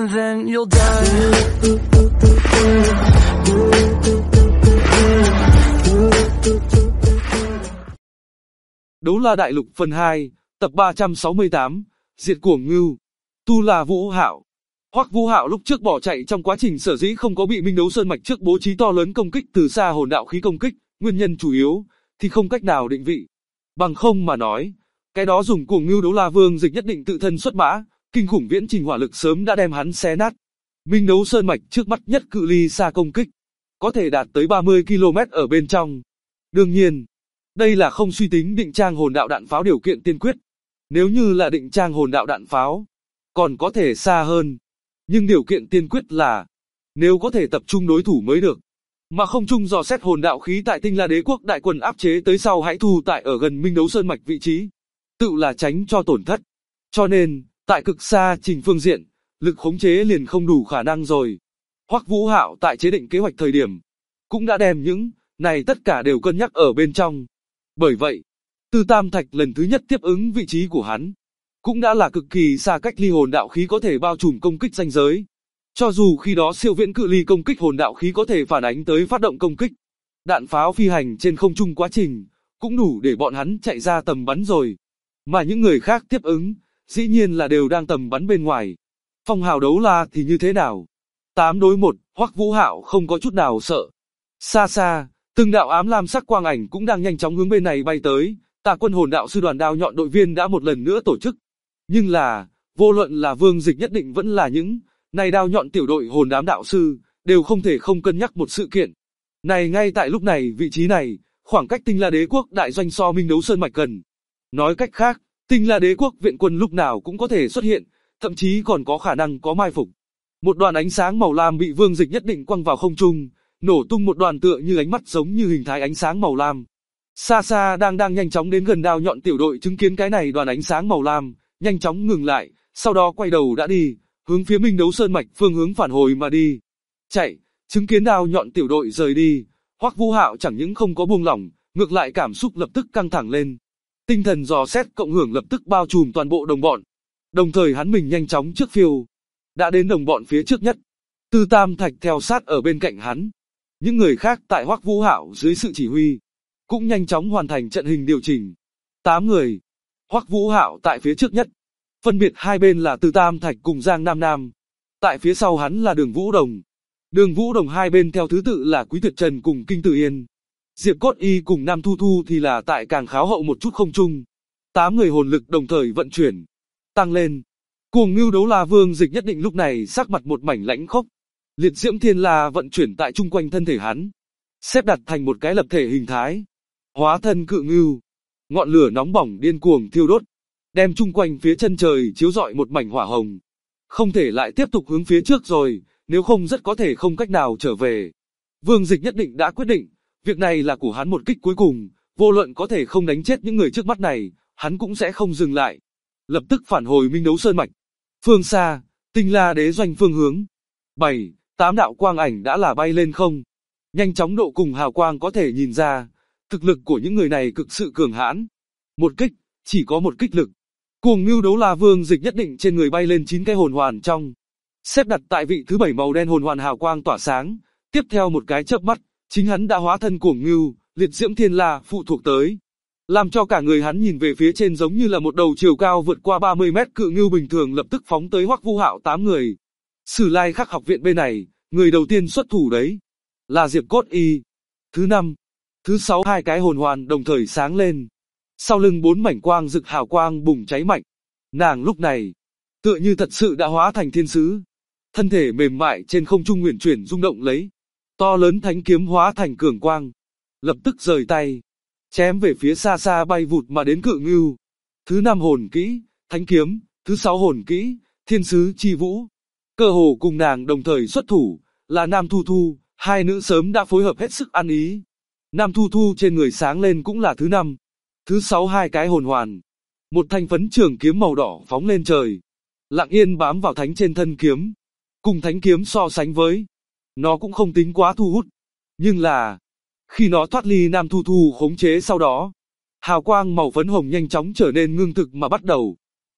and then you'll die. Đấu La Đại Lục phần 2, tập 368, Diệt Cuồng Ngưu. Tu La Vũ Hạo. Hoắc Vũ Hạo lúc trước bỏ chạy trong quá trình sở dĩ không có bị Minh Đấu Sơn Mạch trước bố trí to lớn công kích từ xa hồn đạo khí công kích, nguyên nhân chủ yếu thì không cách nào định vị. Bằng không mà nói, cái đó dùng Cuồng Ngưu Đấu La Vương Dịch nhất định tự thân xuất mã, kinh khủng viễn trình hỏa lực sớm đã đem hắn xé nát. Minh Đấu Sơn Mạch trước mắt nhất cự ly xa công kích, có thể đạt tới 30 km ở bên trong. Đương nhiên, đây là không suy tính định trang hồn đạo đạn pháo điều kiện tiên quyết. Nếu như là định trang hồn đạo đạn pháo, còn có thể xa hơn. Nhưng điều kiện tiên quyết là, nếu có thể tập trung đối thủ mới được. Mà không chung dò xét hồn đạo khí tại Tinh La Đế quốc đại quân áp chế tới sau hãy thu tại ở gần Minh Đấu Sơn Mạch vị trí. Tự là tránh cho tổn thất. Cho nên, tại cực xa trình phương diện, lực khống chế liền không đủ khả năng rồi. Hoắc Vũ Hạo tại chế định kế hoạch thời điểm, cũng đã đem những này tất cả đều cân nhắc ở bên trong. Bởi vậy, Tư Tam Thạch lần thứ nhất tiếp ứng vị trí của hắn, cũng đã là cực kỳ xa cách ly hồn đạo khí có thể bao trùm công kích ranh giới. Cho dù khi đó siêu viễn cự ly công kích hồn đạo khí có thể phản ánh tới phát động công kích, đạn pháo phi hành trên không trung quá trình, cũng đủ để bọn hắn chạy ra tầm bắn rồi. Mà những người khác tiếp ứng, dĩ nhiên là đều đang tầm bắn bên ngoài. Phong hào đấu la thì như thế nào? 8 đối 1, Hoắc Vũ Hạo không có chút nào sợ. Xa xa, từng đạo ám lam sắc quang ảnh cũng đang nhanh chóng hướng bên này bay tới. Tà quân hồn đạo sư đoàn đao nhọn đội viên đã một lần nữa tổ chức. Nhưng là, vô luận là Vương Dịch nhất định vẫn là những này đao nhọn tiểu đội hồn đám đạo sư, đều không thể không cân nhắc một sự kiện. Này ngay tại lúc này vị trí này, khoảng cách Tinh La Đế quốc đại doanh so Minh Đấu Sơn Mạch gần. Nói cách khác, Tinh La Đế quốc viện quân lúc nào cũng có thể xuất hiện, thậm chí còn có khả năng có mai phục. Một đoàn ánh sáng màu lam bị Vương Dịch nhất định quăng vào không trung, nổ tung một đoàn tựa như ánh mắt giống như hình thái ánh sáng màu lam. Xa xa đang nhanh chóng đến gần đao nhọn tiểu đội chứng kiến cái này đoàn ánh sáng màu lam, nhanh chóng ngừng lại, sau đó quay đầu đã đi, hướng phía Minh Đấu Sơn Mạch phương hướng phản hồi mà đi. Chạy, chứng kiến đao nhọn tiểu đội rời đi, Hoắc Vũ Hạo chẳng những không có buông lỏng, ngược lại cảm xúc lập tức căng thẳng lên. Tinh thần dò xét cộng hưởng lập tức bao trùm toàn bộ đồng bọn. Đồng thời hắn mình nhanh chóng trước phiêu, đã đến đồng bọn phía trước nhất. Tư Tam Thạch theo sát ở bên cạnh hắn. Những người khác tại Hoắc Vũ Hạo dưới sự chỉ huy, cũng nhanh chóng hoàn thành trận hình điều chỉnh. 8 người. Hoắc Vũ Hạo tại phía trước nhất. Phân biệt hai bên là Tư Tam Thạch cùng Giang Nam Nam. Tại phía sau hắn là Đường Vũ Đồng. Đường Vũ Đồng hai bên theo thứ tự là Quý Tuyệt Trần cùng Kinh Tử Yên. Diệp Cốt Y cùng Nam Thu Thu thì là tại càng kháo hậu một chút không trung. 8 người hồn lực đồng thời vận chuyển, tăng lên. Cuồng Ngưu Đấu La Vương Dịch nhất định lúc này sắc mặt một mảnh lãnh khốc. Liệt Diễm Thiên La vận chuyển tại chung quanh thân thể hắn, xếp đặt thành một cái lập thể hình thái. Hóa thân cự ngưu, ngọn lửa nóng bỏng điên cuồng thiêu đốt, đem chung quanh phía chân trời chiếu rọi một mảnh hỏa hồng. Không thể lại tiếp tục hướng phía trước rồi, nếu không rất có thể không cách nào trở về. Vương Dịch nhất định đã quyết định, việc này là của hắn một kích cuối cùng, vô luận có thể không đánh chết những người trước mắt này, hắn cũng sẽ không dừng lại. Lập tức phản hồi Minh Đấu Sơn Mạch. Phương xa, Tinh La Đế doanh phương hướng. 7, 8 đạo quang ảnh đã là bay lên không. Nhanh chóng độ cùng hào quang có thể nhìn ra, thực lực của những người này cực sự cường hãn. Một kích, chỉ có một kích lực. Cuồng Ngưu Đấu La Vương Dịch nhất định trên người bay lên 9 cái hồn hoàn trong. Xếp đặt tại vị thứ 7 màu đen hồn hoàn hào quang tỏa sáng. Tiếp theo một cái chớp mắt, chính hắn đã hóa thân Cuồng Ngưu, Liệt Diễm Thiên La phụ thuộc tới. Làm cho cả người hắn nhìn về phía trên giống như là một đầu chiều cao vượt qua 30 mét cự ngưu bình thường lập tức phóng tới Hoắc Vũ Hạo 8 người. Sử Lai Khắc học viện bên này, người đầu tiên xuất thủ đấy là Diệp Cốt Y. Thứ 5, thứ 6 hai cái hồn hoàn đồng thời sáng lên. Sau lưng 4 mảnh quang rực hào quang bùng cháy mạnh. Nàng lúc này, tựa như thật sự đã hóa thành thiên sứ. Thân thể mềm mại trên không trung uyển chuyển rung động lấy. To lớn thánh kiếm hóa thành cường quang. Lập tức rời tay, chém về phía xa xa bay vụt mà đến cự ngưu. Thứ 5 hồn kỹ, thánh kiếm, thứ 6 hồn kỹ, thiên sứ chi vũ. Cơ hồ cùng nàng đồng thời xuất thủ, là Nam Thu Thu, hai nữ sớm đã phối hợp hết sức ăn ý. Nam Thu Thu trên người sáng lên cũng là thứ 5, thứ 6 hai cái hồn hoàn. Một thanh phấn trường kiếm màu đỏ phóng lên trời, lặng yên bám vào thánh trên thân kiếm. Cùng thánh kiếm so sánh với, nó cũng không tính quá thu hút. Nhưng là, khi nó thoát ly Nam Thu Thu khống chế sau đó, hào quang màu phấn hồng nhanh chóng trở nên ngưng thực mà bắt đầu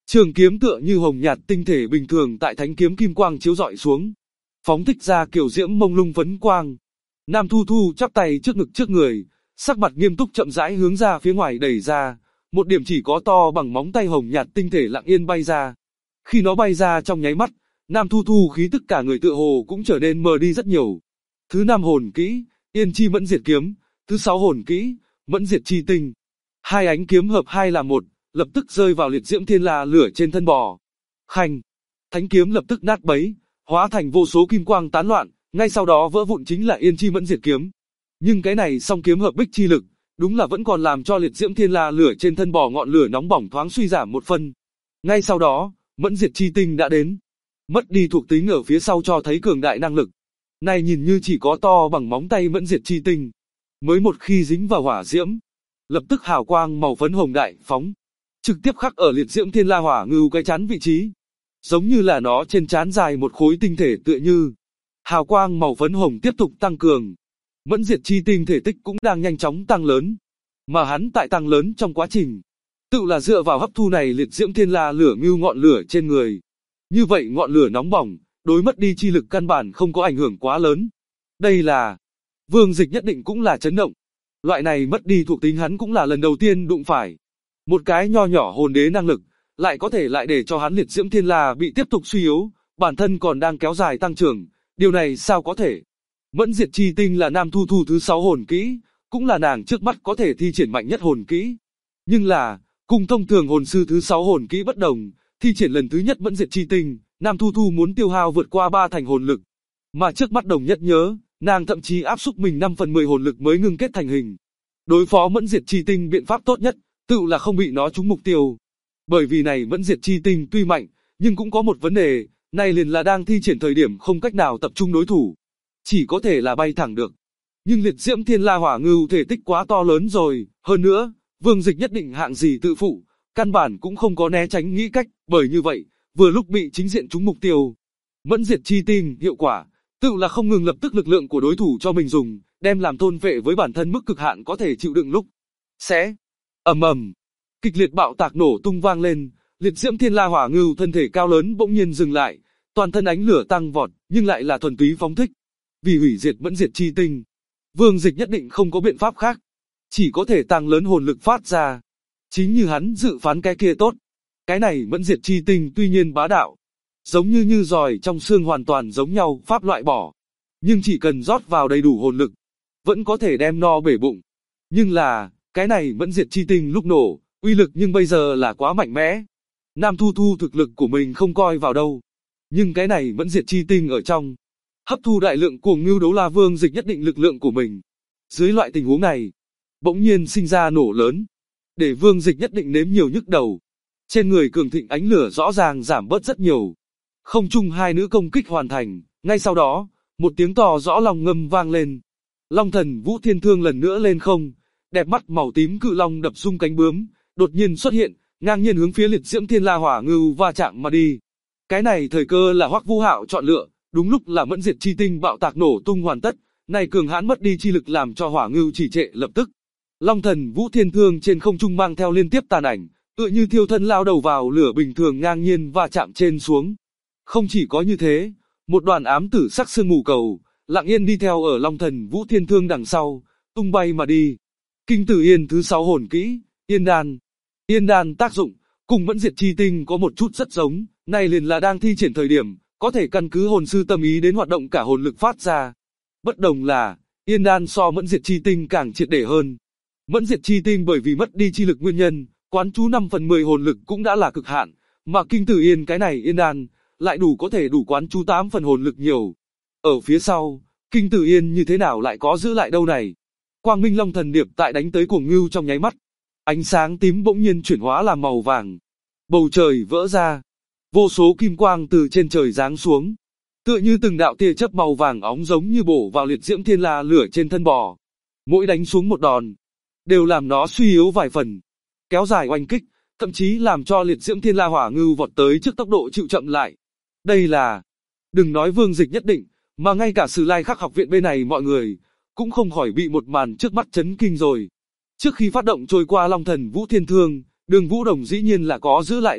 Trường kiếm tựa như hồng nhạt tinh thể bình thường tại thánh kiếm kim quang chiếu rọi xuống, phóng thích ra kiểu diễm mông lung vấn quang. Nam Thu Thu chắp tay trước ngực trước người, sắc mặt nghiêm túc chậm rãi hướng ra phía ngoài đẩy ra, một điểm chỉ có to bằng móng tay hồng nhạt tinh thể lặng yên bay ra. Khi nó bay ra trong nháy mắt, Nam Thu Thu khí tức cả người tựa hồ cũng trở nên mờ đi rất nhiều. Thứ 5 hồn kỹ, Yên Chi Mẫn Diệt Kiếm, thứ 6 hồn kỹ, Mẫn Diệt Chi Tinh. Hai ánh kiếm hợp hai là một, lập tức rơi vào liệt diễm thiên la lửa trên thân bò. Khanh, thánh kiếm lập tức nát bấy, hóa thành vô số kim quang tán loạn, ngay sau đó vỡ vụn chính là Yên Chi Mẫn Diệt Kiếm. Nhưng cái này song kiếm hợp bích chi lực, đúng là vẫn còn làm cho liệt diễm thiên la lửa trên thân bò ngọn lửa nóng bỏng thoáng suy giảm một phần. Ngay sau đó, Mẫn Diệt Chi Tinh đã đến. Mất đi thuộc tính ở phía sau cho thấy cường đại năng lực. Này nhìn như chỉ có to bằng móng tay Mẫn Diệt Chi Tinh, mới một khi dính vào hỏa diễm, lập tức hào quang màu phấn hồng đại phóng, trực tiếp khắc ở liệt diễm thiên la hỏa ngưu cái chán vị trí, giống như là nó trên chán dài một khối tinh thể tựa như. Hào quang màu phấn hồng tiếp tục tăng cường, Mẫn Diệt Chi Tinh thể tích cũng đang nhanh chóng tăng lớn, mà hắn tại tăng lớn trong quá trình, tự là dựa vào hấp thu này liệt diễm thiên la lửa ngưu ngọn lửa trên người. Như vậy ngọn lửa nóng bỏng, đối mất đi chi lực căn bản không có ảnh hưởng quá lớn. Đây là, Vương Dịch nhất định cũng là chấn động. Loại này mất đi thuộc tính hắn cũng là lần đầu tiên đụng phải. Một cái nho nhỏ hồn đế năng lực, lại có thể lại để cho hắn liệt diễm thiên la bị tiếp tục suy yếu, bản thân còn đang kéo dài tăng trưởng, điều này sao có thể. Mẫn Diệt Chi Tinh là Nam Thu Thu thứ 6 hồn kỹ, cũng là nàng trước mắt có thể thi triển mạnh nhất hồn kỹ. Nhưng là, cùng thông thường hồn sư thứ 6 hồn kỹ bất đồng, thi triển lần thứ nhất Mẫn Diệt Chi Tinh, Nam Thu Thu muốn tiêu hao vượt qua 3 thành hồn lực. Mà trước mắt Đồng Nhất nhớ, nàng thậm chí áp xúc mình 5/10 hồn lực mới ngưng kết thành hình. Đối phó Mẫn Diệt Chi Tinh biện pháp tốt nhất, tự là không bị nó trúng mục tiêu. Bởi vì này Mẫn Diệt Chi Tinh tuy mạnh, nhưng cũng có một vấn đề, này liền là đang thi triển thời điểm không cách nào tập trung đối thủ. Chỉ có thể là bay thẳng được. Nhưng liệt diễm thiên la hỏa ngưu thể tích quá to lớn rồi, hơn nữa, Vương Dịch nhất định hạng gì tự phụ, căn bản cũng không có né tránh nghĩ cách, bởi như vậy, vừa lúc bị chính diện trúng mục tiêu. Mẫn Diệt Chi Tinh hiệu quả, tự là không ngừng lập tức lực lượng của đối thủ cho mình dùng, đem làm thôn vệ với bản thân mức cực hạn có thể chịu đựng lúc. Sẽ ầm ầm, kịch liệt bạo tạc nổ tung vang lên, liệt diễm thiên la hỏa ngưu thân thể cao lớn bỗng nhiên dừng lại, toàn thân ánh lửa tăng vọt, nhưng lại là thuần túy phóng thích. Vì hủy diệt Mẫn Diệt Chi Tinh, Vương Dịch nhất định không có biện pháp khác, chỉ có thể tăng lớn hồn lực phát ra. Chính như hắn dự phán cái kia tốt. Cái này Mẫn Diệt Chi Tinh tuy nhiên bá đạo, giống như giòi trong xương hoàn toàn giống nhau, pháp loại bỏ. Nhưng chỉ cần rót vào đầy đủ hồn lực, vẫn có thể đem no bể bụng. Nhưng là, cái này Mẫn Diệt Chi Tinh lúc nổ, uy lực nhưng bây giờ là quá mạnh mẽ. Nam Thu Thu thực lực của mình không coi vào đâu. Nhưng cái này Mẫn Diệt Chi Tinh ở trong, hấp thu đại lượng cuồng ngưu đấu la Vương Dịch nhất định lực lượng của mình. Dưới loại tình huống này, bỗng nhiên sinh ra nổ lớn, để Vương Dịch nhất định nếm nhiều nhức đầu. Trên người cường thịnh ánh lửa rõ ràng giảm bớt rất nhiều. Không chung hai nữ công kích hoàn thành, ngay sau đó, một tiếng to rõ long ngâm vang lên. Long thần Vũ Thiên Thương lần nữa lên không, đẹp mắt màu tím cự long đập rung cánh bướm, đột nhiên xuất hiện, ngang nhiên hướng phía liệt diễm thiên la hỏa ngưu va chạm mà đi. Cái này thời cơ là Hoắc Vũ Hạo chọn lựa, đúng lúc là Mẫn Diệt Chi Tinh bạo tạc nổ tung hoàn tất, này cường hãn mất đi chi lực làm cho hỏa ngưu chỉ trệ lập tức. Long thần Vũ Thiên Thương trên không trung mang theo liên tiếp tàn ảnh, tựa như thiêu thân lao đầu vào lửa bình thường ngang nhiên va chạm trên xuống. Không chỉ có như thế, một đoàn ám tử sắc sương mù cầu, lặng yên đi theo ở Long thần Vũ Thiên Thương đằng sau, tung bay mà đi. Kinh Tử Yên thứ 6 hồn kỹ, Yên Đan. Yên Đan tác dụng, cùng Mẫn Diệt Chi Tinh có một chút rất giống, này liền là đang thi triển thời điểm, có thể căn cứ hồn sư tâm ý đến hoạt động cả hồn lực phát ra. Bất đồng là, Yên Đan so Mẫn Diệt Chi Tinh càng triệt để hơn. Mẫn Diệt Chi Tinh bởi vì mất đi chi lực nguyên nhân, quán chú 5/10 hồn lực cũng đã là cực hạn, mà Kinh Tử Yên cái này Yên Đan, lại có thể đủ quán chú 8 phần hồn lực nhiều. Ở phía sau, Kinh Tử Yên như thế nào lại có giữ lại đâu này? Quang Minh Long Thần Điệp tại đánh tới cuồng ngưu trong nháy mắt, ánh sáng tím bỗng nhiên chuyển hóa làm màu vàng. Bầu trời vỡ ra, vô số kim quang từ trên trời giáng xuống, tựa như từng đạo tia chớp màu vàng óng giống như bổ vào liệt diễm thiên la lửa trên thân bò. Mỗi đánh xuống một đòn, đều làm nó suy yếu vài phần, kéo dài oanh kích, thậm chí làm cho liệt diễm thiên la hỏa ngưu vọt tới trước tốc độ chịu chậm lại. Đây là, đừng nói Vương Dịch nhất định, mà ngay cả Sử Lai Khắc học viện bên này mọi người, cũng không khỏi bị một màn trước mắt chấn kinh rồi. Trước khi phát động trôi qua Long thần Vũ Thiên Thương, Đường Vũ Đồng dĩ nhiên là có giữ lại đấy,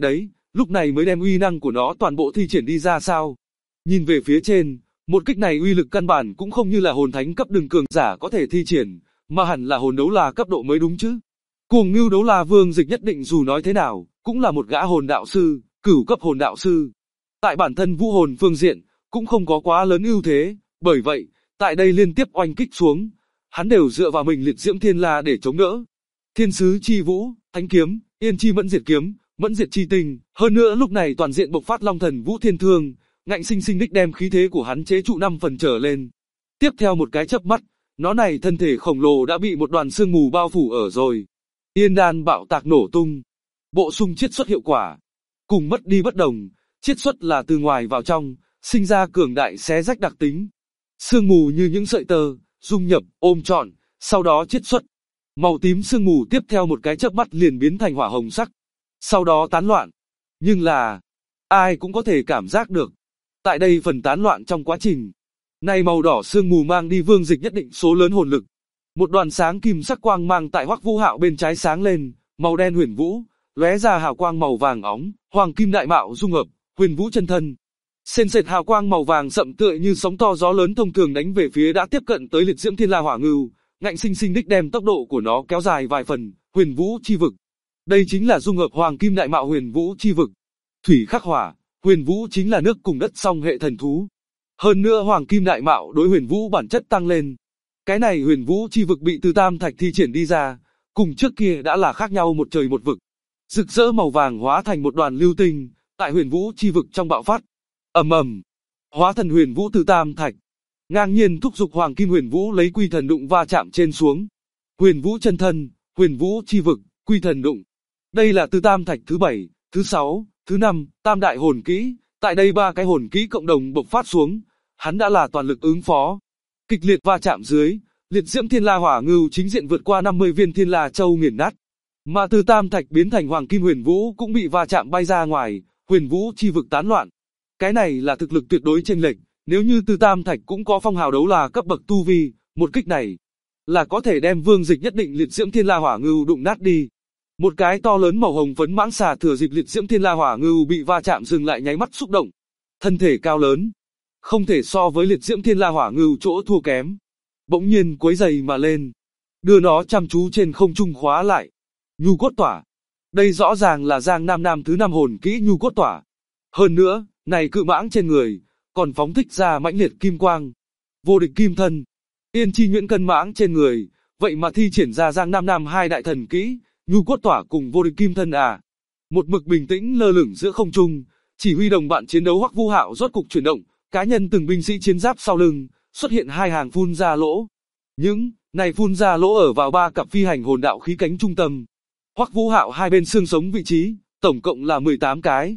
lúc này mới đem uy năng của nó toàn bộ thi triển đi ra sao. Nhìn về phía trên, một kích này uy lực căn bản cũng không như là hồn thánh cấp đường cường giả có thể thi triển, mà hẳn là hồn đấu la cấp độ mới đúng chứ. Cuồng Ngưu Đấu La Vương Dịch nhất định dù nói thế nào, cũng là một gã hồn đạo sư, cửu cấp hồn đạo sư. Tại bản thân vũ hồn phương diện, cũng không có quá lớn ưu thế, bởi vậy, tại đây liên tiếp oanh kích xuống, hắn đều dựa vào mình liệt diễm thiên la để chống đỡ. Thiên sứ chi vũ, thánh kiếm, yên chi mẫn diệt kiếm, mẫn diệt chi tinh, hơn nữa lúc này toàn diện bộc phát long thần vũ thiên thương, ngạnh sinh sinh đích đem khí thế của hắn chế trụ 5 phần trở lên. Tiếp theo một cái chớp mắt, nó này thân thể khổng lồ đã bị một đoàn sương mù bao phủ ở rồi. Yên đan bạo tạc nổ tung, bộ xung chiết xuất hiệu quả, cùng mất đi bất đồng, chiết xuất là từ ngoài vào trong, sinh ra cường đại xé rách đặc tính. Sương mù như những sợi tơ, dung nhập, ôm trọn, sau đó chiết xuất. Màu tím sương mù tiếp theo một cái chớp mắt liền biến thành hỏa hồng sắc, sau đó tán loạn. Nhưng là, ai cũng có thể cảm giác được, tại đây phần tán loạn trong quá trình, này màu đỏ sương mù mang đi Vương Dịch nhất định số lớn hồn lực. Một đoàn sáng kim sắc quang mang tại Hoắc Vũ Hạo bên trái sáng lên, màu đen huyền vũ, lóe ra hào quang màu vàng óng, hoàng kim đại mạo dung hợp, huyền vũ chân thân. Sền sệt hào quang màu vàng sậm tựa như sóng to gió lớn thông thường đánh về phía đã tiếp cận tới liệt diễm thiên la hỏa ngưu, ngạnh sinh sinh đích đem tốc độ của nó kéo dài vài phần, huyền vũ chi vực. Đây chính là dung hợp hoàng kim đại mạo huyền vũ chi vực. Thủy khắc hỏa, huyền vũ chính là nước cùng đất song hệ thần thú. Hơn nữa hoàng kim đại mạo đối huyền vũ bản chất tăng lên. Cái này huyền vũ chi vực bị từ tam thạch thi triển đi ra, cùng trước kia đã là khác nhau một trời một vực. Rực rỡ màu vàng hóa thành một đoàn lưu tinh, tại huyền vũ chi vực trong bạo phát. Ầm ầm, hóa thần huyền vũ từ tam thạch, ngang nhiên thúc giục hoàng kim huyền vũ lấy quy thần đụng va chạm trên xuống. Huyền vũ chân thân, huyền vũ chi vực, quy thần đụng. Đây là từ tam thạch thứ 7, thứ 6, thứ 5, tam đại hồn kỹ, tại đây ba cái hồn kỹ cộng đồng bộc phát xuống, hắn đã là toàn lực ứng phó. Kịch liệt va chạm dưới, liệt diễm thiên la hỏa ngưu chính diện vượt qua 50 viên thiên la châu nghiền nát. Mà từ tam thạch biến thành hoàng kim huyền vũ cũng bị va chạm bay ra ngoài, huyền vũ chi vực tán loạn. Cái này là thực lực tuyệt đối chênh lệch, nếu như từ tam thạch cũng có phong hào đấu là cấp bậc tu vi, một kích này là có thể đem Vương Dịch nhất định liệt diễm thiên la hỏa ngưu đụng nát đi. Một cái to lớn màu hồng phấn mãng xà thừa dịp liệt diễm thiên la hỏa ngưu bị va chạm dừng lại nháy mắt xúc động. Thân thể cao lớn, không thể so với liệt diễm thiên la hỏa ngưu chỗ thua kém. Bỗng nhiên quấy giày mà lên, đưa nó chăm chú trên không trung khóa lại. Nhu cốt tỏa. Đây rõ ràng là Giang Nam Nam thứ 5 hồn kỹ nhu cốt tỏa. Hơn nữa, này cự mãng trên người, còn phóng thích ra mãnh liệt kim quang. Vô địch kim thân. Yên chi nhuyễn cân mãng trên người, vậy mà thi triển ra Giang Nam Nam hai đại thần kỹ, nhu cốt tỏa cùng vô địch kim thân à. Một mực bình tĩnh lơ lửng giữa không trung, chỉ huy đồng bạn chiến đấu Hoắc Vũ Hạo rốt cục chuyển động, cá nhân từng binh sĩ chiến giáp sau lưng, xuất hiện hai hàng phun ra lỗ. Những này phun ra lỗ ở vào ba cặp phi hành hồn đạo khí cánh trung tâm. Hoắc Vũ Hạo hai bên xương sống vị trí, tổng cộng là 18 cái.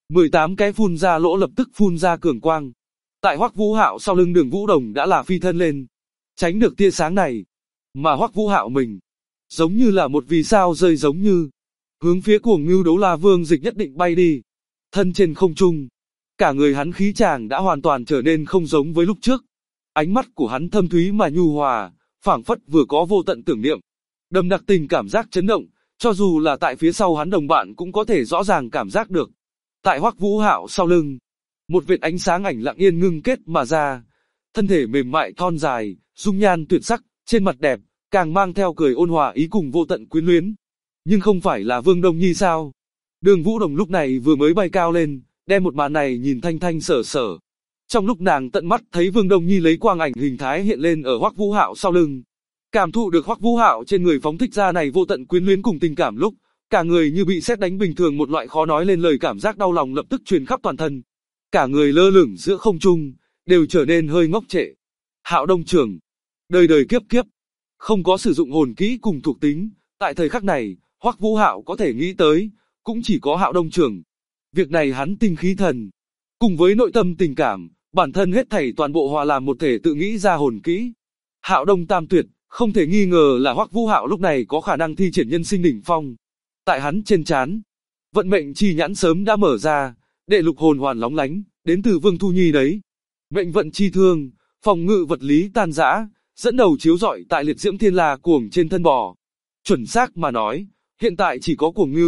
18 cái phun ra lỗ lập tức phun ra cường quang. Tại Hoắc Vũ Hạo sau lưng Đường Vũ Đồng đã là phi thân lên, tránh được tia sáng này. Mà Hoắc Vũ Hạo mình, giống như là một vì sao rơi giống như, hướng phía Cuồng Ngưu Đấu La Vương Dịch nhất định bay đi. Thân trên không trung, cả người hắn khí chàng đã hoàn toàn trở nên không giống với lúc trước. Ánh mắt của hắn thâm thúy mà nhu hòa, phảng phất vừa có vô tận tưởng niệm, đậm đặc tình cảm giác chấn động, cho dù là tại phía sau hắn đồng bạn cũng có thể rõ ràng cảm giác được. Tại Hoắc Vũ Hạo sau lưng, một vệt ánh sáng ảnh lặng yên ngưng kết mà ra, thân thể mềm mại thon dài, dung nhan tuyệt sắc, trên mặt đẹp, càng mang theo cười ôn hòa ý cùng vô tận quyến luyến. Nhưng không phải là Vương Đông Nhi sao? Đường Vũ Đồng lúc này vừa mới bay cao lên, đem một màn này nhìn thanh thanh sở sở. Trong lúc nàng tận mắt thấy Vương Đông Nhi lấy quang ảnh hình thái hiện lên ở Hoắc Vũ Hạo sau lưng, cảm thụ được Hoắc Vũ Hạo trên người phóng thích ra này vô tận quyến luyến cùng tình cảm lúc, cả người như bị sét đánh bình thường, một loại khó nói lên lời cảm giác đau lòng lập tức truyền khắp toàn thân. Cả người lơ lửng giữa không trung, đều trở nên hơi ngốc trệ. Hạo Đông Trưởng, đời đời kiếp kiếp, không có sử dụng hồn kỹ cùng thuộc tính, tại thời khắc này, Hoắc Vũ Hạo có thể nghĩ tới, cũng chỉ có Hạo Đông Trưởng. Việc này hắn tinh khí thần, cùng với nội tâm tình cảm, bản thân hết thảy toàn bộ hòa làm một thể tự nghĩ ra hồn kỹ. Hạo Đông Tam Tuyệt, không thể nghi ngờ là Hoắc Vũ Hạo lúc này có khả năng thi triển nhân sinh đỉnh phong. Tại hắn trên trán, vận mệnh chi nhãn sớm đã mở ra, đệ lục hồn hoàn lóng lánh, đến từ Vương Thu Nhi đấy. Mệnh vận chi thương, phòng ngự vật lý tan rã, dẫn đầu chiếu rọi tại liệt diễm thiên la cuồng trên thân bò. Chuẩn xác mà nói, hiện tại chỉ có Cuồng Ngưu,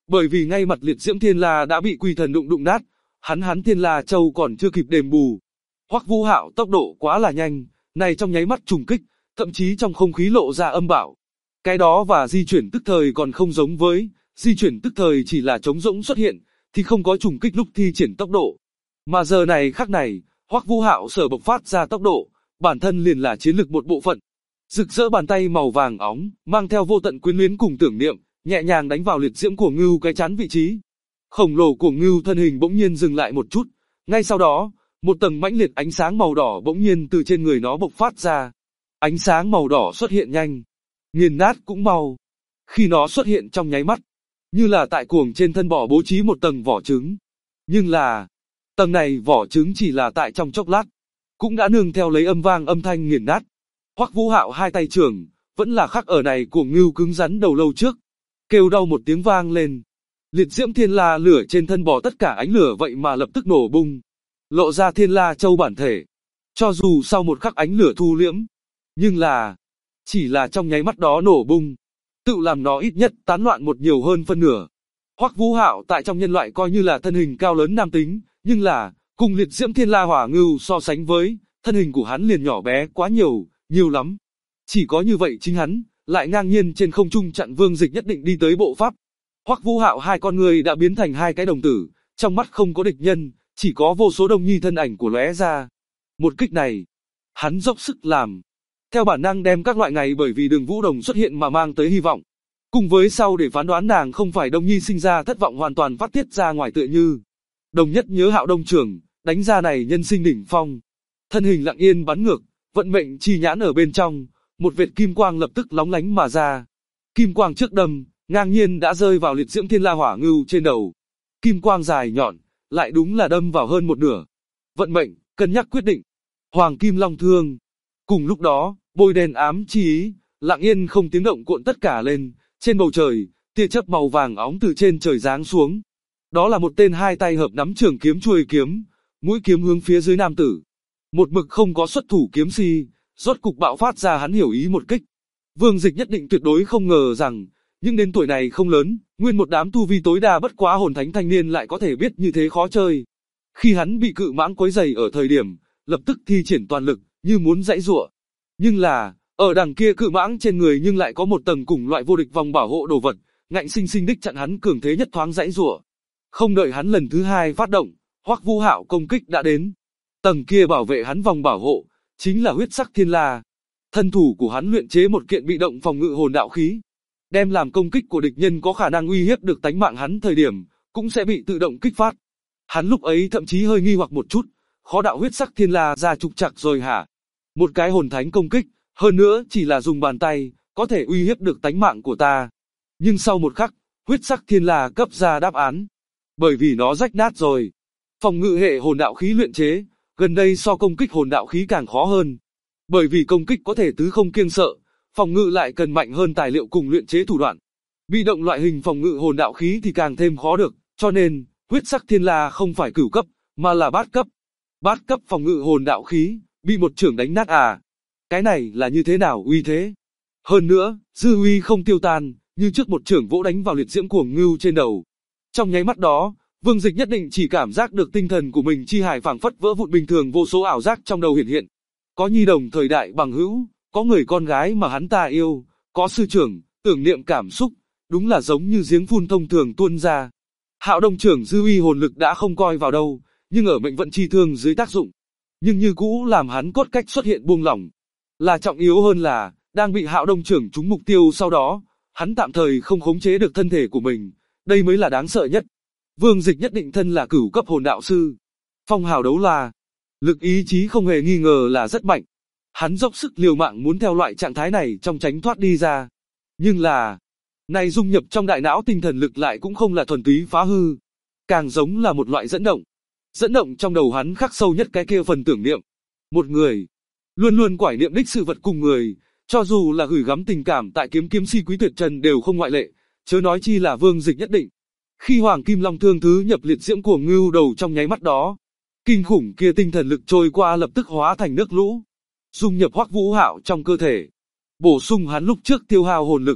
Bởi vì ngay mặt liệt diễm thiên la đã bị Quỷ Thần đụng nát, hắn Thiên La Châu còn chưa kịp đền bù. Hoắc Vũ Hạo tốc độ quá là nhanh, này trong nháy mắt trùng kích, thậm chí trong không khí lộ ra âm bạo. Cái đó và di chuyển tức thời còn không giống với, di chuyển tức thời chỉ là trống rỗng xuất hiện, thì không có trùng kích lúc thi triển tốc độ. Mà giờ này khắc này, Hoắc Vũ Hạo sở bộc phát ra tốc độ, bản thân liền là chiến lực một bộ phận. Rực rỡ bàn tay màu vàng óng, mang theo vô tận quyến luyến cùng tưởng niệm, nhẹ nhàng đánh vào liệt diễm của Ngưu cái chán vị trí. Khổng lồ của Ngưu thân hình bỗng nhiên dừng lại một chút, ngay sau đó, một tầng mãnh liệt ánh sáng màu đỏ bỗng nhiên từ trên người nó bộc phát ra. Ánh sáng màu đỏ xuất hiện nhanh, nghiền nát cũng mau. Khi nó xuất hiện trong nháy mắt, như là tại cuồng trên thân bò bố trí một tầng vỏ trứng. Nhưng là, tầng này vỏ trứng chỉ là tại trong chốc lát, cũng đã nương theo lấy âm vang âm thanh nghiền nát. Hoắc Vũ Hạo hai tay trưởng, vẫn là khắc ở này của Ngưu cứng rắn đầu lâu trước. Kêu đau một tiếng vang lên. Liệt diễm thiên la lửa trên thân bò tất cả ánh lửa vậy mà lập tức nổ bung, lộ ra Thiên La Châu bản thể. Cho dù sau một khắc ánh lửa thu liễm, nhưng là, chỉ là trong nháy mắt đó nổ bung, tự làm nó ít nhất tán loạn một nhiều hơn phân nửa. Hoắc Vũ Hạo tại trong nhân loại coi như là thân hình cao lớn nam tính, nhưng là, cùng liệt diễm thiên la hỏa ngưu so sánh với, thân hình của hắn liền nhỏ bé quá nhiều lắm. Chỉ có như vậy chính hắn, lại ngang nhiên trên không trung chặn Vương Dịch Nhất Định đi tới bộ pháp. Hoắc Vũ Hạo hai con người đã biến thành hai cái đồng tử, trong mắt không có địch nhân, chỉ có vô số đông nhi thân ảnh của lóe ra. Một kích này, hắn dốc sức làm, theo bản năng đem các loại ngày bởi vì Đường Vũ Đồng xuất hiện mà mang tới hy vọng. Cùng với sau để phán đoán nàng không phải Đông Nhi sinh ra thất vọng hoàn toàn phát tiết ra ngoài tựa như. Đồng Nhất nhớ Hạo Đông trưởng, đánh ra này nhân sinh đỉnh phong. Thân hình lặng yên bắn ngược, vận mệnh chi nhãn ở bên trong, một vệt kim quang lập tức lóng lánh mà ra. Kim quang trước đâm, ngang nhiên đã rơi vào liệt diễm thiên la hỏa ngưu trên đầu. Kim quang dài nhọn, lại đúng là đâm vào hơn một nửa. Vận mệnh, cân nhắc quyết định. Hoàng Kim Long Thương. Cùng lúc đó, bôi đen ám chi ý, lặng yên không tiếng động cuộn tất cả lên. Trên bầu trời, tia chớp màu vàng óng từ trên trời giáng xuống. Đó là một tên hai tay hợp nắm trường kiếm chuôi kiếm, mũi kiếm hướng phía dưới nam tử. Một mực không có xuất thủ kiếm si, rốt cục bạo phát ra hắn hiểu ý một kích. Vương Dịch Nhất Định tuyệt đối không ngờ rằng, nhưng đến tuổi này không lớn, nguyên một đám tu vi tối đa bất quá hồn thánh thanh niên lại có thể biết như thế khó chơi. Khi hắn bị cự mãng quấy rầy ở thời điểm, lập tức thi triển toàn lực, như muốn giãy giụa. Nhưng là, ở đằng kia cự mãng trên người nhưng lại có một tầng cùng loại vô địch vòng bảo hộ đồ vật, ngạnh sinh sinh đích chặn hắn cường thế nhất thoáng giãy giụa. Không đợi hắn lần thứ hai phát động, Hoắc Vũ Hạo công kích đã đến. Tầng kia bảo vệ hắn vòng bảo hộ, chính là huyết sắc thiên la. Thân thủ của hắn luyện chế một kiện bị động phòng ngự hồn đạo khí, đem làm công kích của địch nhân có khả năng uy hiếp được tánh mạng hắn thời điểm, cũng sẽ bị tự động kích phát. Hắn lúc ấy thậm chí hơi nghi hoặc một chút, khó đạo huyết sắc thiên la ra trục trặc rồi hả? Một cái hồn thánh công kích, hơn nữa chỉ là dùng bàn tay, có thể uy hiếp được tánh mạng của ta. Nhưng sau một khắc, huyết sắc thiên la cấp ra đáp án. Bởi vì nó rách nát rồi. Phòng ngự hệ hồn đạo khí luyện chế, gần đây so công kích hồn đạo khí càng khó hơn. Bởi vì công kích có thể tứ không kiêng sợ, phòng ngự lại cần mạnh hơn tài liệu cùng luyện chế thủ đoạn. Bị động loại hình phòng ngự hồn đạo khí thì càng thêm khó được, cho nên, huyết sắc thiên la không phải cửu cấp, mà là bát cấp. Bát cấp phòng ngự hồn đạo khí, bị một chưởng đánh nát à? Cái này là như thế nào uy thế? Hơn nữa, dư uy không tiêu tan, như trước một chưởng vỗ đánh vào liệt diễm cuồng ngưu trên đầu. Trong nháy mắt đó, Vương Dịch Nhất Định chỉ cảm giác được tinh thần của mình chi hải phảng phất vỡ vụn bình thường, vô số ảo giác trong đầu hiện hiện. Có nhi đồng thời đại bằng hữu, có người con gái mà hắn ta yêu, có sư trưởng, tưởng niệm cảm xúc, đúng là giống như giếng phun thông thường tuôn ra. Hạo Đông trưởng dư uy hồn lực đã không coi vào đâu, nhưng ở mệnh vận chi thương dưới tác dụng, nhưng như cũ làm hắn cốt cách xuất hiện buông lỏng. Là trọng yếu hơn là, đang bị Hạo Đông trưởng trúng mục tiêu sau đó, hắn tạm thời không khống chế được thân thể của mình, đây mới là đáng sợ nhất. Vương Dịch Nhất Định thân là cửu cấp hồn đạo sư, phong hào đấu la, lực ý chí không hề nghi ngờ là rất mạnh. Hắn dốc sức liều mạng muốn theo loại trạng thái này trong tránh thoát đi ra. Nhưng là, này dung nhập trong đại não tinh thần lực lại cũng không là thuần túy phá hư, càng giống là một loại dẫn động. Dẫn động trong đầu hắn khắc sâu nhất cái kia phần tưởng niệm. Một người, luôn luôn quải niệm đích sự vật cùng người, cho dù là gửi gắm tình cảm tại kiếm si Quý Tuyệt Trần đều không ngoại lệ, chớ nói chi là Vương Dịch Nhất Định. Khi Hoàng Kim Long Thương thứ nhập liệt diễm của ngưu đầu trong nháy mắt đó, kinh khủng kia tinh thần lực trôi qua lập tức hóa thành nước lũ, dung nhập Hoắc Vũ Hạo trong cơ thể, bổ sung hắn lúc trước tiêu hao hồn lực.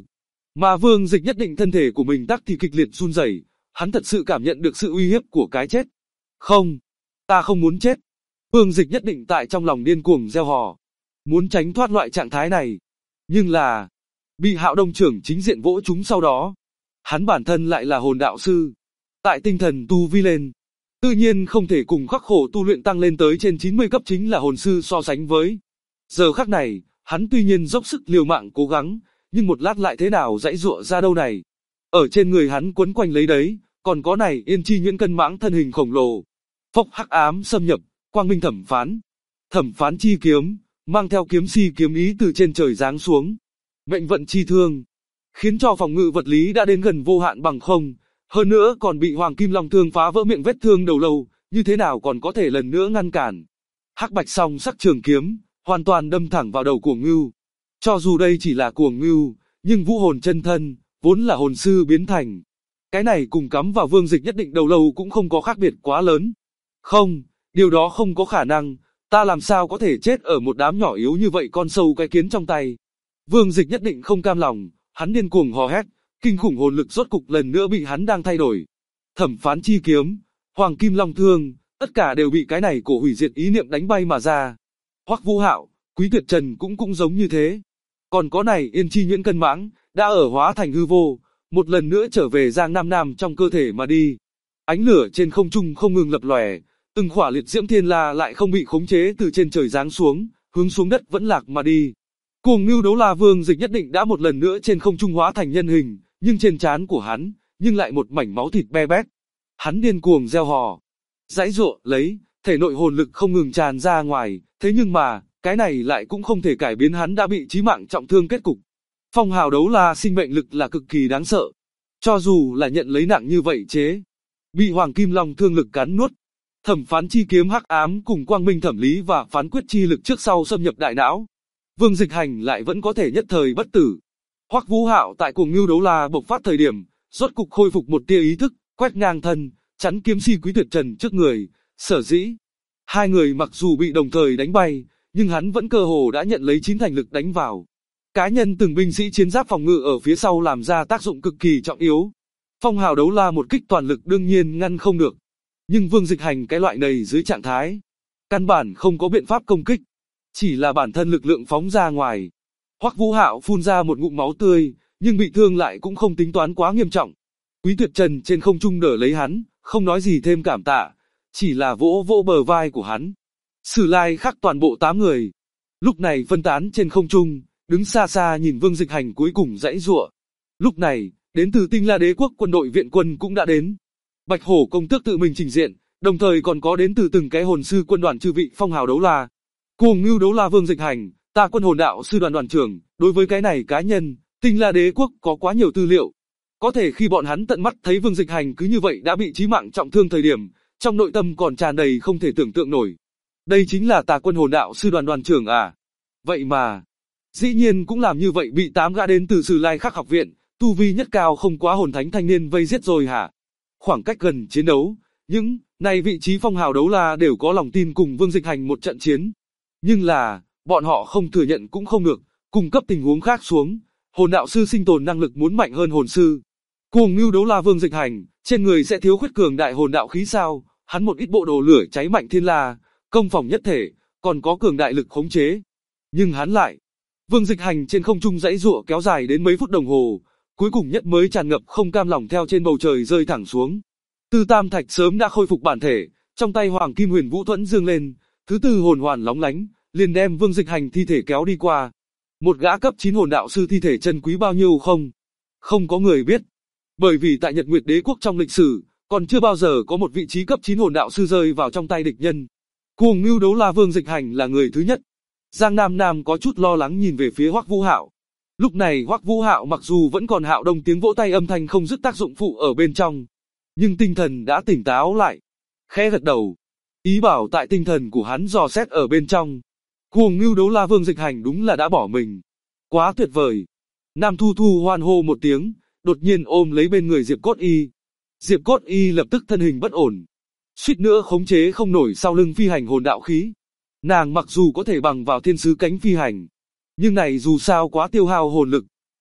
Mà Vương Dịch Nhất Định thân thể của mình tắc thì kịch liệt run rẩy, hắn thật sự cảm nhận được sự uy hiếp của cái chết. Không, ta không muốn chết. Vương Dịch Nhất Định tại trong lòng điên cuồng reo hò, muốn tránh thoát loại trạng thái này. Nhưng là, bị Hạo Đông trưởng chính diện vỗ trúng sau đó. Hắn bản thân lại là hồn đạo sư. Tại tinh thần tu vi lên, tự nhiên không thể cùng khắc khổ tu luyện tăng lên tới trên 90 cấp chính là hồn sư so sánh với. Giờ khắc này, hắn tuy nhiên dốc sức liều mạng cố gắng, nhưng một lát lại thế nào dãy dụa ra đâu này. Ở trên người hắn quấn quanh lấy đấy, còn có này Yên Chi Nhuyễn cân mãng thân hình khổng lồ. Phốc hắc ám xâm nhập, quang minh thẩm phán. Thẩm phán chi kiếm, mang theo kiếm si kiếm ý từ trên trời giáng xuống. Mệnh vận chi thương, khiến cho phòng ngự vật lý đã đến gần vô hạn bằng không, hơn nữa còn bị Hoàng Kim Long thương phá vỡ miệng vết thương đầu lâu, như thế nào còn có thể lần nữa ngăn cản. Hắc bạch song sắc trường kiếm, hoàn toàn đâm thẳng vào đầu Cuồng Ngưu. Cho dù đây chỉ là Cuồng Ngưu, nhưng vũ hồn chân thân, vốn là hồn sư biến thành. Cái này cùng cắm vào Vương Dịch Nhất Định đầu lâu cũng không có khác biệt quá lớn. Không, điều đó không có khả năng, ta làm sao có thể chết ở một đám nhỏ yếu như vậy con sâu cái kiến trong tay. Vương Dịch Nhất Định không cam lòng, hắn điên cuồng hò hét, kinh khủng hồn lực rốt cục lần nữa bị hắn đang thay đổi. Thẩm phán chi kiếm, Hoàng Kim Long thương, tất cả đều bị cái này cổ hủy diệt ý niệm đánh bay mà ra. Hoắc Vũ Hạo, Quý Tuyệt Trần cũng giống như thế. Còn có này Yên Chi Nhuyễn cân mãng, đã ở hóa thành hư vô, một lần nữa trở về Giang Nam Nam trong cơ thể mà đi. Ánh lửa trên không trung không ngừng lập lòe, từng khỏa liệt diễm thiên la lại không bị khống chế từ trên trời giáng xuống, hướng xuống đất vẫn lạc mà đi. Cuồng Ngưu Đấu La Vương Dịch Nhất Định đã một lần nữa trên không trung hóa thành nhân hình, nhưng trên trán của hắn, nhưng lại một mảnh máu thịt be bét. Hắn điên cuồng reo hò, giãy giụa lấy, thể nội hồn lực không ngừng tràn ra ngoài, thế nhưng mà, cái này lại cũng không thể cải biến hắn đã bị chí mạng trọng thương kết cục. Phong hào đấu la sinh mệnh lực là cực kỳ đáng sợ. Cho dù là nhận lấy nặng như vậy chế, bị Hoàng Kim Long thương lực cắn nuốt. Thẩm phán chi kiếm hắc ám cùng quang minh thẩm lý và phán quyết chi lực trước sau xâm nhập đại não. Vương Dịch Hành lại vẫn có thể nhất thời bất tử. Hoắc Vũ Hạo tại Cuồng Ngưu Đấu La bộc phát thời điểm, rốt cục khôi phục một tia ý thức, quét ngang thân, chắn kiếm si Quý Tuyệt Trần trước người. Sở dĩ, hai người mặc dù bị đồng thời đánh bay, nhưng hắn vẫn cơ hồ đã nhận lấy 9 thành lực đánh vào. Cá nhân từng binh sĩ chiến giáp phòng ngự ở phía sau làm ra tác dụng cực kỳ trọng yếu. Phong hào đấu la một kích toàn lực đương nhiên ngăn không được. Nhưng Vương Dịch Hành cái loại này dưới trạng thái, căn bản không có biện pháp công kích. Chỉ là bản thân lực lượng phóng ra ngoài. Hoắc Vũ Hạo phun ra một ngụm máu tươi, nhưng bị thương lại cũng không tính toán quá nghiêm trọng. Quý Tuyệt Trần trên không trung đỡ lấy hắn, không nói gì thêm cảm tạ, chỉ là vỗ vỗ bờ vai của hắn. Sử Lai Khắc toàn bộ 8 người, lúc này phân tán trên không trung, đứng xa xa nhìn Vương Dịch Hành cuối cùng giãy giụa. Lúc này, đến từ Tinh La Đế quốc quân đội viện quân cũng đã đến. Bạch Hổ công tước tự mình trình diện, đồng thời còn có đến từ từng cái hồn sư quân đoàn chư vị phong hào đấu la. Cuồng Ngưu Đấu La Vương Dịch Hành, ta quân hồn đạo sư đoàn đoàn trưởng, đối với cái này cá nhân, Tinh La Đế quốc có quá nhiều tư liệu. Có thể khi bọn hắn tận mắt thấy Vương Dịch Hành cứ như vậy đã bị chí mạng trọng thương thời điểm, trong nội tâm còn tràn đầy không thể tưởng tượng nổi. Đây chính là ta quân hồn đạo sư đoàn đoàn trưởng à? Vậy mà, dĩ nhiên cũng làm như vậy bị 8 gã đến từ Sử Lai Khắc học viện, tu vi nhất cao không quá hồn thánh thanh niên vây giết rồi hả? Khoảng cách gần chiến đấu, những này vị trí phong hào đấu la đều có lòng tin cùng Vương Dịch Hành một trận chiến. Nhưng là, bọn họ không thừa nhận cũng không được, cung cấp tình huống khác xuống, hồn đạo sư sinh tồn năng lực muốn mạnh hơn hồn sư. Cuồng Ngưu Đấu La Vương Dịch Hành, trên người sẽ thiếu khuyết cường đại hồn đạo khí sao? Hắn một ít bộ đồ lửa cháy mạnh thiên la, công phòng nhất thể, còn có cường đại lực khống chế. Nhưng hắn lại, Vương Dịch Hành trên không trung giãy giụa kéo dài đến mấy phút đồng hồ, cuối cùng nhất mới tràn ngập không cam lòng theo trên bầu trời rơi thẳng xuống. Tư Tam Thạch sớm đã khôi phục bản thể, trong tay Hoàng Kim Huyền Vũ Thuẫn dương lên, thứ tư hồn hoàn lóng lánh, liền đem Vương Dịch Hành thi thể kéo đi qua. Một gã cấp 9 hồn đạo sư thi thể chân quý bao nhiêu không? Không có người biết. Bởi vì tại Nhật Nguyệt Đế quốc trong lịch sử, còn chưa bao giờ có một vị trí cấp 9 hồn đạo sư rơi vào trong tay địch nhân. Cuồng Ngưu Đấu La Vương Dịch Hành là người thứ nhất. Giang Nam Nam có chút lo lắng nhìn về phía Hoắc Vũ Hạo. Lúc này Hoắc Vũ Hạo mặc dù vẫn còn Hạo Đông tiếng vỗ tay âm thanh không dứt tác dụng phụ ở bên trong, nhưng tinh thần đã tỉnh táo lại. Khẽ gật đầu, ý bảo tại tinh thần của hắn dò xét ở bên trong. Cuồng Ngưu Đấu La Vương Dịch Hành đúng là đã bỏ mình. Quá tuyệt vời. Nam Thu Thu hoan hô một tiếng, đột nhiên ôm lấy bên người Diệp Cốt Y. Diệp Cốt Y lập tức thân hình bất ổn, suýt nữa khống chế không nổi sau lưng phi hành hồn đạo khí. Nàng mặc dù có thể bằng vào thiên sứ cánh phi hành, nhưng này dù sao quá tiêu hao hồn lực.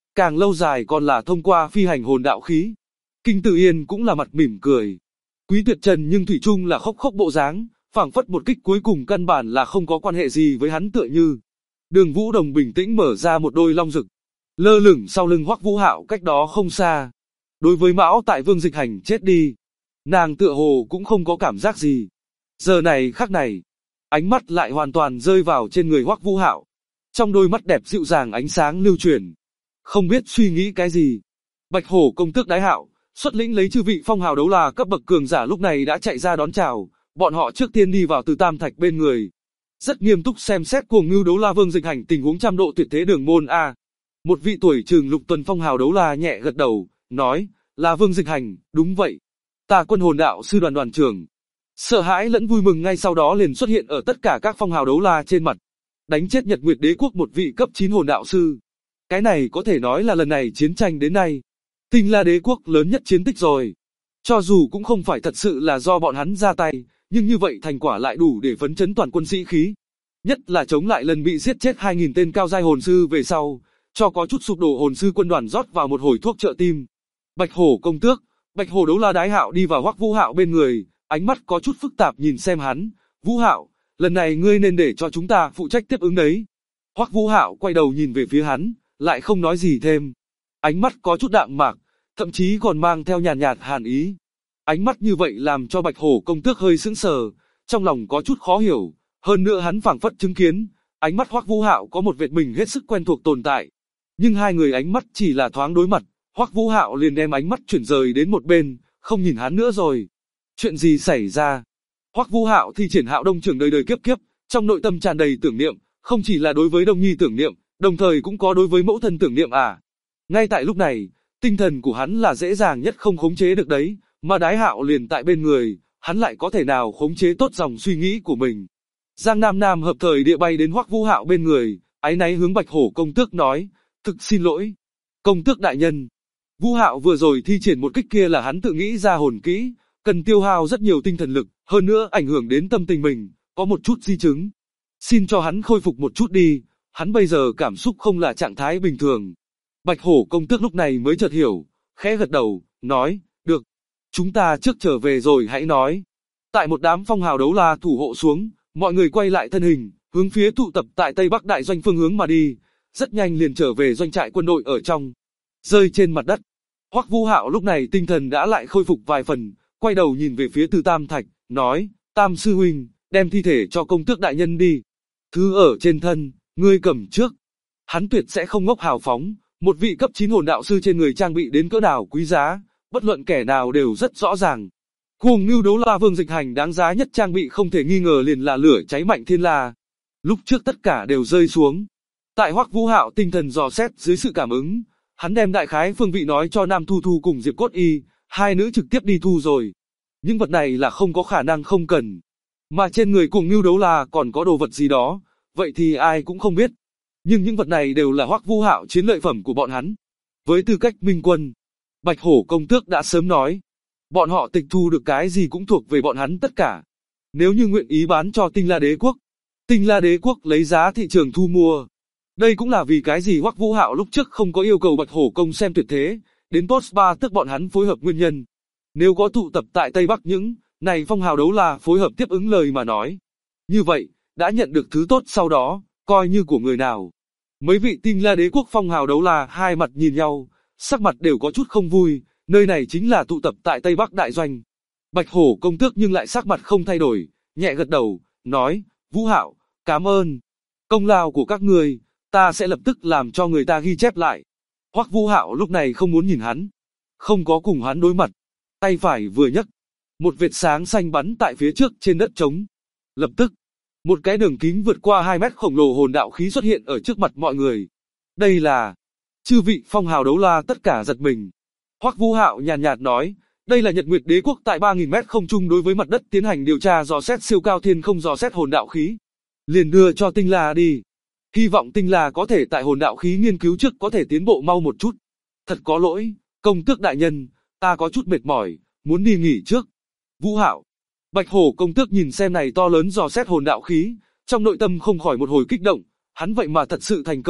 càng lâu dài còn là thông qua phi hành hồn đạo khí. Kinh Tử Yên cũng là mặt mỉm cười. Quý Tuyệt Trần nhưng thủy chung là khóc khóc bộ dáng, phảng phất một kích cuối cùng căn bản là không có quan hệ gì với hắn tựa như. Đường Vũ Đồng bình tĩnh mở ra một đôi long rực, lơ lửng sau lưng Hoắc Vũ Hạo cách đó không xa. Đối với Mão Tại Vương Dịch Hành chết đi, nàng tựa hồ cũng không có cảm giác gì. Giờ này khắc này, ánh mắt lại hoàn toàn rơi vào trên người Hoắc Vũ Hạo. Trong đôi mắt đẹp dịu dàng ánh sáng lưu chuyển. Không biết suy nghĩ cái gì. Bạch Hổ công tước Đái Hạo, xuất lĩnh lấy chư vị phong hào đấu la cấp bậc cường giả lúc này đã chạy ra đón chào. Bọn họ trước tiên đi vào Từ Tam Thạch bên người. Rất nghiêm túc xem xét Cuồng Ngưu đấu la Vương Dịch Hành tình huống trăm độ tuyệt thế đường môn A. Một vị tuổi chừng lục tuần phong hào đấu la nhẹ gật đầu, nói, là Vương Dịch Hành, đúng vậy. Tà Quân hồn đạo sư đoàn đoàn trưởng. Sợ hãi lẫn vui mừng ngay sau đó liền xuất hiện ở tất cả các phong hào đấu la trên mặt. Đánh chết Nhật Nguyệt Đế quốc một vị cấp 9 hồn đạo sư. Cái này có thể nói là lần này chiến tranh đến nay, Tinh La Đế quốc lớn nhất chiến tích rồi. Cho dù cũng không phải thật sự là do bọn hắn ra tay, nhưng như vậy thành quả lại đủ để phấn chấn toàn quân sĩ khí. Nhất là chống lại lần bị giết chết 2.000 tên cao giai hồn sư về sau, cho có chút sụp đổ hồn sư quân đoàn rót vào một hồi thuốc trợ tim. Bạch Hổ công tước, Bạch Hổ đấu la Đái Hạo đi vào Hoắc Vũ Hạo bên người, ánh mắt có chút phức tạp nhìn xem hắn. Vũ Hạo, lần này ngươi nên để cho chúng ta phụ trách tiếp ứng đấy. Hoắc Vũ Hạo quay đầu nhìn về phía hắn, lại không nói gì thêm. Ánh mắt có chút đạm mạc, thậm chí còn mang theo nhàn nhạt hàn ý. Ánh mắt như vậy làm cho Bạch Hổ công tước hơi sững sờ, trong lòng có chút khó hiểu. Hơn nữa hắn phảng phất chứng kiến, ánh mắt Hoắc Vũ Hạo có một vệt mình hết sức quen thuộc tồn tại. Nhưng hai người ánh mắt chỉ là thoáng đối mặt, Hoắc Vũ Hạo liền đem ánh mắt chuyển rời đến một bên, không nhìn hắn nữa rồi. Chuyện gì xảy ra? Hoắc Vũ Hạo thi triển Hạo Đông trưởng đời đời kiếp kiếp, trong nội tâm tràn đầy tưởng niệm, không chỉ là đối với Đông Nhi tưởng niệm, đồng thời cũng có đối với mẫu thân tưởng niệm à. Ngay tại lúc này, tinh thần của hắn là dễ dàng nhất không khống chế được đấy, mà Đái Hạo liền tại bên người, hắn lại có thể nào khống chế tốt dòng suy nghĩ của mình. Giang Nam Nam hợp thời địa bay đến Hoắc Vũ Hạo bên người, áy náy hướng Bạch Hổ công tước nói, thực xin lỗi. Công tước đại nhân, Vũ Hạo vừa rồi thi triển một kích kia là hắn tự nghĩ ra hồn kỹ, cần tiêu hao rất nhiều tinh thần lực, hơn nữa ảnh hưởng đến tâm tình mình, có một chút di chứng. Xin cho hắn khôi phục một chút đi, hắn bây giờ cảm xúc không là trạng thái bình thường. Bạch Hổ công tước lúc này mới chợt hiểu, khẽ gật đầu, nói, được, chúng ta trước trở về rồi hãy nói. Tại một đám phong hào đấu la thủ hộ xuống, mọi người quay lại thân hình, hướng phía tụ tập tại Tây Bắc đại doanh phương hướng mà đi, rất nhanh liền trở về doanh trại quân đội ở trong. Rơi trên mặt đất, Hoắc Vũ Hạo lúc này tinh thần đã lại khôi phục vài phần, quay đầu nhìn về phía Từ Tam Thạch, nói, Tam sư huynh, đem thi thể cho công tước đại nhân đi. Thứ ở trên thân, ngươi cầm trước. Hắn tuyệt sẽ không ngốc hào phóng, một vị cấp 9 hồn đạo sư trên người trang bị đến cỡ nào quý giá, bất luận kẻ nào đều rất rõ ràng. Cuồng Ngưu đấu la Vương Dịch Hành đáng giá nhất trang bị không thể nghi ngờ liền là lửa cháy mạnh thiên la. Lúc trước tất cả đều rơi xuống. Tại Hoắc Vũ Hạo tinh thần dò xét dưới sự cảm ứng, hắn đem đại khái phương vị nói cho Nam Thu Thu cùng Diệp Cốt Y, hai nữ trực tiếp đi thu rồi. Những vật này là không có khả năng không cần. Mà trên người Cuồng Ngưu đấu la còn có đồ vật gì đó, vậy thì ai cũng không biết. Nhưng những vật này đều là Hoắc Vũ Hạo chiến lợi phẩm của bọn hắn. Với tư cách minh quân, Bạch Hổ công tước đã sớm nói, bọn họ tịch thu được cái gì cũng thuộc về bọn hắn tất cả. Nếu như nguyện ý bán cho Tinh La Đế quốc, Tinh La Đế quốc lấy giá thị trường thu mua. Đây cũng là vì cái gì Hoắc Vũ Hạo lúc trước không có yêu cầu Bạch Hổ công xem tuyệt thế, đến Post 3 tức bọn hắn phối hợp nguyên nhân. Nếu có tụ tập tại Tây Bắc những này phong hào đấu la phối hợp tiếp ứng lời mà nói. Như vậy, đã nhận được thứ tốt sau đó, coi như của người nào. Mấy vị Tinh La Đế quốc phong hào đấu la hai mặt nhìn nhau, sắc mặt đều có chút không vui, nơi này chính là tụ tập tại Tây Bắc đại doanh. Bạch Hổ công tước nhưng lại sắc mặt không thay đổi, nhẹ gật đầu, nói, Vũ Hạo, cảm ơn. Công lao của các người, ta sẽ lập tức làm cho người ta ghi chép lại. Hoắc Vũ Hạo lúc này không muốn nhìn hắn, không có cùng hắn đối mặt. Tay phải vừa nhấc, một vệt sáng xanh bắn tại phía trước trên đất trống. Lập tức, một cái đường kính vượt qua 2 mét khổng lồ hồn đạo khí xuất hiện ở trước mặt mọi người. Đây là... Chư vị phong hào đấu la tất cả giật mình. Hoắc Vũ Hạo nhàn nhạt nói, đây là Nhật Nguyệt Đế quốc tại 3.000 mét không trung đối với mặt đất tiến hành điều tra dò xét siêu cao thiên không dò xét hồn đạo khí. Liền đưa cho Tinh La đi. Hy vọng Tinh La có thể tại hồn đạo khí nghiên cứu trước có thể tiến bộ mau một chút. Thật có lỗi, công tước đại nhân, ta có chút mệt mỏi, muốn đi nghỉ trước. Vũ Hạo, Bạch Hổ công tước nhìn xem này to lớn dò xét hồn đạo khí, trong nội tâm không khỏi một hồi kích động, hắn vậy mà thật sự thành công,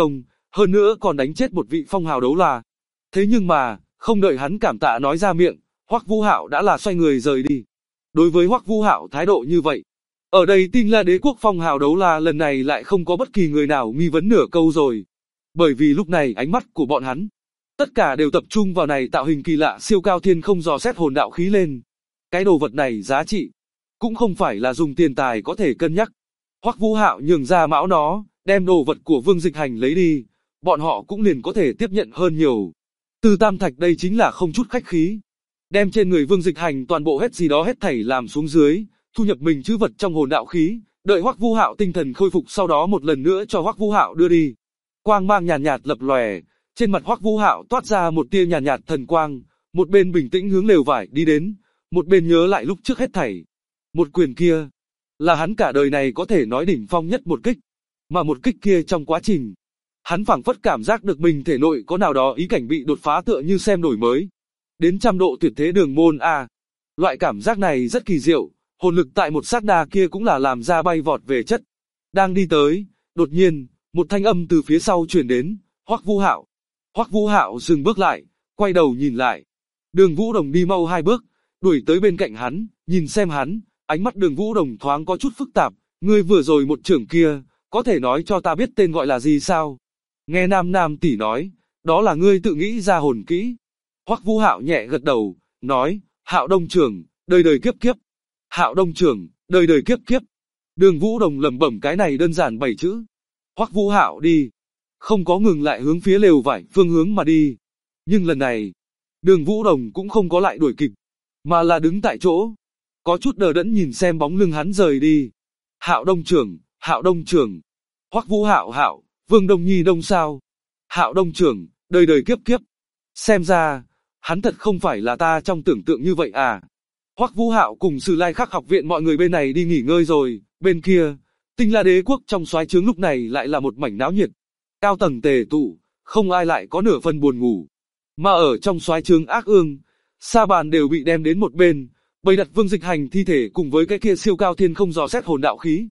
hơn nữa còn đánh chết một vị phong hào đấu la. Thế nhưng mà, không đợi hắn cảm tạ nói ra miệng, Hoắc Vũ Hạo đã là xoay người rời đi. Đối với Hoắc Vũ Hạo thái độ như vậy, ở đây Tinh La Đế quốc phong hào đấu la lần này lại không có bất kỳ người nào nghi vấn nửa câu rồi. Bởi vì lúc này ánh mắt của bọn hắn, tất cả đều tập trung vào này tạo hình kỳ lạ siêu cao thiên không dò xét hồn đạo khí lên. Cái đồ vật này giá trị, cũng không phải là dùng tiền tài có thể cân nhắc. Hoắc Vũ Hạo nhường ra mão nó, đem đồ vật của Vương Dịch Hành lấy đi, bọn họ cũng liền có thể tiếp nhận hơn nhiều. Từ Tam Thạch đây chính là không chút khách khí. Đem trên người Vương Dịch Hành toàn bộ hết gì đó hết thảy làm xuống dưới, thu nhập mình trữ vật trong hồn đạo khí, đợi Hoắc Vũ Hạo tinh thần khôi phục sau đó một lần nữa cho Hoắc Vũ Hạo đưa đi. Quang mang nhàn nhạt lập lòe, trên mặt Hoắc Vũ Hạo toát ra một tia nhàn nhạt thần quang, một bên bình tĩnh hướng lều vải đi đến, một bên nhớ lại lúc trước hết thảy. Một quyền kia, là hắn cả đời này có thể nói đỉnh phong nhất một kích, mà một kích kia trong quá trình, hắn phảng phất cảm giác được mình thể nội có nào đó ý cảnh bị đột phá tựa như xem đổi mới. Đến trăm độ tuyệt thế đường môn a. Loại cảm giác này rất kỳ diệu, hồn lực tại một sát na kia cũng là làm ra bay vọt về chất. Đang đi tới, đột nhiên, một thanh âm từ phía sau truyền đến, Hoắc Vũ Hạo. Hoắc Vũ Hạo dừng bước lại, quay đầu nhìn lại. Đường Vũ Đồng đi mau 2 bước, đuổi tới bên cạnh hắn, nhìn xem hắn, ánh mắt Đường Vũ Đồng thoáng có chút phức tạp, ngươi vừa rồi một chưởng kia, có thể nói cho ta biết tên gọi là gì sao? Nghe Nam tỷ nói, đó là ngươi tự nghĩ ra hồn kỹ. Hoắc Vũ Hạo nhẹ gật đầu, nói, Hạo Đông Trường, đời đời kiếp kiếp. Hạo Đông Trường, đời đời kiếp kiếp. Đường Vũ Đồng lẩm bẩm cái này đơn giản 7 chữ. Hoắc Vũ Hạo đi, không có ngừng lại hướng phía lều vải phương hướng mà đi. Nhưng lần này, Đường Vũ Đồng cũng không có lại đuổi kịp, mà là đứng tại chỗ, có chút đờ đẫn nhìn xem bóng lưng hắn rời đi. Hạo Đông Trường, Hạo Đông Trường. Hoắc Vũ Hạo Hạo, Vương Đông Nhi Đông sao? Hạo Đông Trường, đời đời kiếp kiếp. Xem ra, hắn thật không phải là ta trong tưởng tượng như vậy à. Hoắc Vũ Hạo cùng Sử Lai Khắc học viện mọi người bên này đi nghỉ ngơi rồi, bên kia, Tinh La Đế quốc trong soái trướng lúc này lại là một mảnh náo nhiệt. Cao tầng tề tụ, không ai lại có nửa phần buồn ngủ. Mà ở trong soái trướng Ác Ương, sa bàn đều bị đem đến một bên, bày đặt Vương Dịch Hành thi thể cùng với cái kia siêu cao thiên không dò xét hồn đạo khí.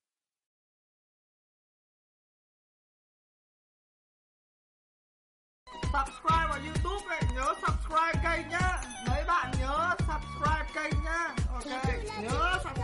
Subscribe vào YouTube này, nhớ subscribe kênh nhá. Mấy bạn nhớ subscribe kênh nhá. Ok, nhớ subscribe.